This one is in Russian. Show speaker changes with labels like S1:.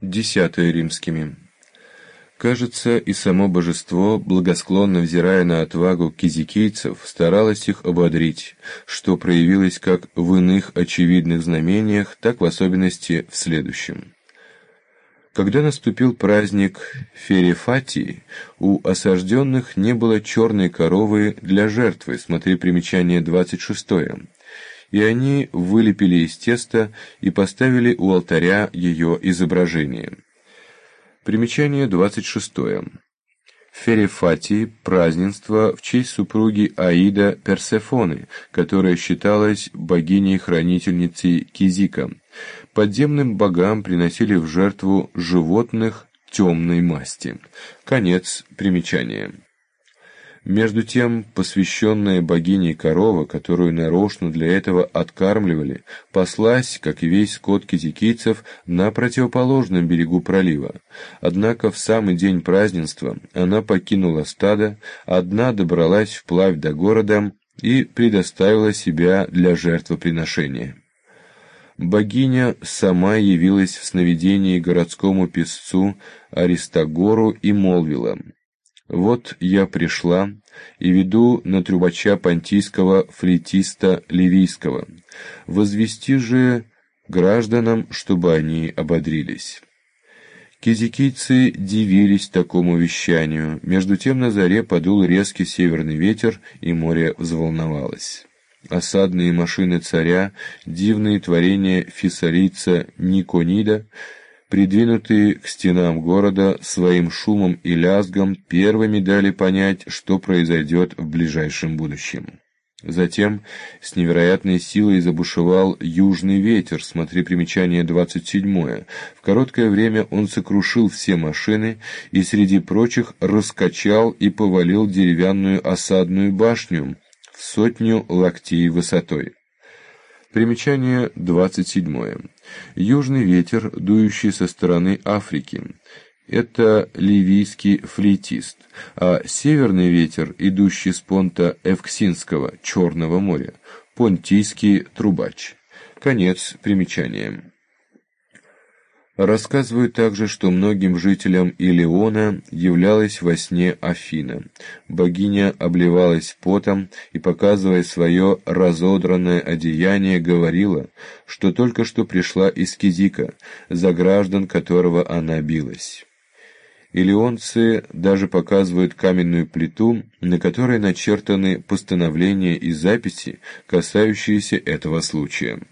S1: 10 римскими. Кажется, и само божество, благосклонно взирая на отвагу кизикийцев, старалось их ободрить, что проявилось как в иных очевидных знамениях, так в особенности в следующем. Когда наступил праздник Ферефатии, у осажденных не было черной коровы для жертвы, смотри примечание 26, и они вылепили из теста и поставили у алтаря ее изображение. Примечание 26. Ферефатии – празднество в честь супруги Аида Персефоны, которая считалась богиней-хранительницей Кизика. Подземным богам приносили в жертву животных темной масти. Конец примечания. Между тем, посвященная богине корова, которую нарочно для этого откармливали, паслась, как и весь скот кизикийцев, на противоположном берегу пролива. Однако в самый день празднества она покинула стадо, одна добралась вплавь до города и предоставила себя для жертвоприношения. Богиня сама явилась в сновидении городскому песцу Аристагору и молвила: «Вот я пришла и веду на трубача понтийского флейтиста ливийского. Возвести же гражданам, чтобы они ободрились». Кизикийцы дивились такому вещанию. Между тем на заре подул резкий северный ветер, и море взволновалось. Осадные машины царя, дивные творения фессалийца Никонида, придвинутые к стенам города своим шумом и лязгом, первыми дали понять, что произойдет в ближайшем будущем. Затем с невероятной силой забушевал южный ветер, смотри примечание 27. В короткое время он сокрушил все машины и среди прочих раскачал и повалил деревянную осадную башню в 100 локтей высотой. Примечание 27. Южный ветер, дующий со стороны Африки, это ливийский флейтист, а северный ветер, идущий с понта Эвксинского, Черного моря, понтийский трубач. Конец примечания. Рассказывают также, что многим жителям Илиона являлась во сне Афина. Богиня обливалась потом и, показывая свое разодранное одеяние, говорила, что только что пришла из Кизика, за граждан которого она билась. Илионцы даже показывают каменную плиту, на которой начертаны постановления и записи, касающиеся этого случая.